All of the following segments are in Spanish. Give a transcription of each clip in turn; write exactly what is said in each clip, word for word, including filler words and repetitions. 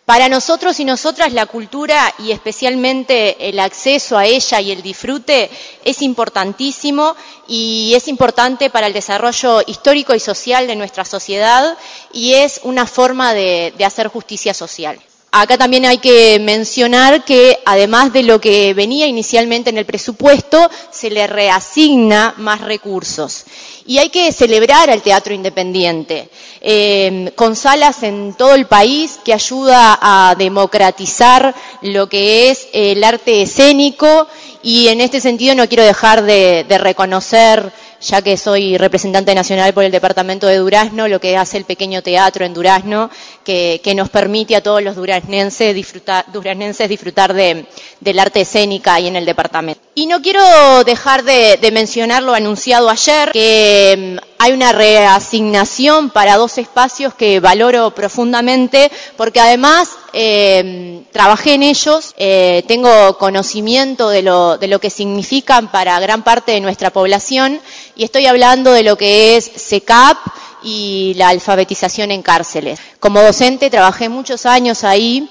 Para nosotros y nosotras la cultura y especialmente el acceso a ella y el disfrute es importantísimo y es importante para el desarrollo histórico y social de nuestra sociedad y es una forma de, de hacer justicia social. Acá también hay que mencionar que además de lo que venía inicialmente en el presupuesto, se le reasigna más recursos. Y hay que celebrar al teatro independiente, eh, con salas en todo el país que ayuda a democratizar lo que es el arte escénico y en este sentido no quiero dejar de, de reconocer, ya que soy representante nacional por el departamento de Durazno, lo que hace el pequeño teatro en Durazno, que, que nos permite a todos los duraznenses disfrutar, duraznenses disfrutar de, del arte escénica ahí en el departamento. Y no quiero dejar de, de mencionar lo anunciado ayer, que hay una reasignación para dos espacios que valoro profundamente, porque además eh, trabajé en ellos, eh, tengo conocimiento de lo, de lo que significan para gran parte de nuestra población, y estoy hablando de lo que es C E C A P y la alfabetización en cárceles. Como docente trabajé muchos años ahí,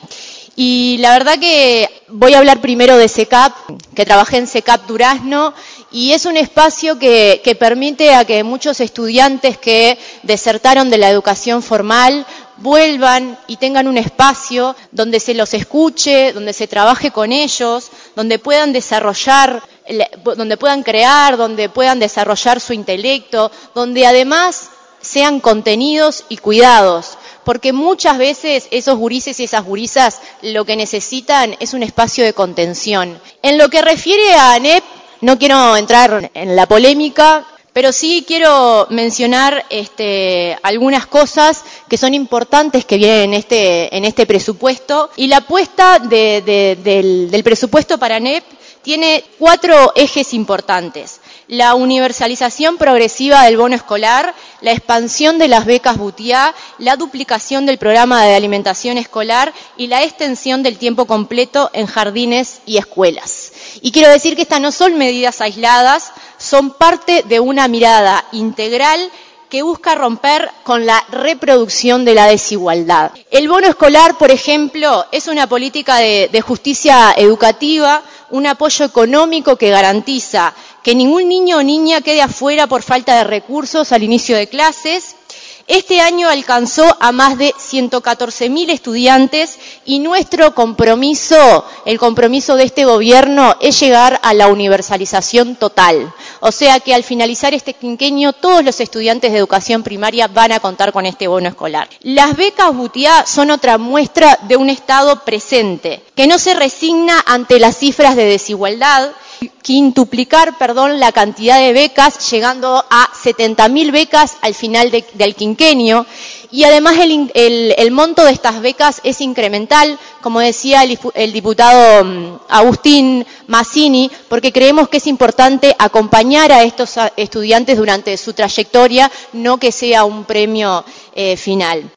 y la verdad que voy a hablar primero de C E C A P, que trabajé en C E C A P Durazno, y es un espacio que, que permite a que muchos estudiantes que desertaron de la educación formal vuelvan y tengan un espacio donde se los escuche, donde se trabaje con ellos, donde puedan desarrollar, donde puedan crear, donde puedan desarrollar su intelecto, donde además sean contenidos y cuidados. Porque muchas veces esos gurises y esas gurisas lo que necesitan es un espacio de contención. En lo que refiere a ANEP, no quiero entrar en la polémica, pero sí quiero mencionar este, algunas cosas que son importantes que vienen en este, en este presupuesto. Y la apuesta de, de, del, del presupuesto para ANEP tiene cuatro ejes importantes: la universalización progresiva del bono escolar, la expansión de las becas Butiá, la duplicación del programa de alimentación escolar y la extensión del tiempo completo en jardines y escuelas. Y quiero decir que estas no son medidas aisladas, son parte de una mirada integral que busca romper con la reproducción de la desigualdad. El bono escolar, por ejemplo, es una política de, de justicia educativa, un apoyo económico que garantiza que ningún niño o niña quede afuera por falta de recursos al inicio de clases. Este año alcanzó a más de ciento catorce mil estudiantes y nuestro compromiso, el compromiso de este gobierno, es llegar a la universalización total. O sea que al finalizar este quinquenio, todos los estudiantes de educación primaria van a contar con este bono escolar. Las becas Butiá son otra muestra de un Estado presente, que no se resigna ante las cifras de desigualdad, quintuplicar, perdón, la cantidad de becas, llegando a setenta mil becas al final de, del quinquenio, y además el, el, el monto de estas becas es incremental, como decía el, el diputado Agustín Mazzini, porque creemos que es importante acompañar a estos estudiantes durante su trayectoria, no que sea un premio eh, final.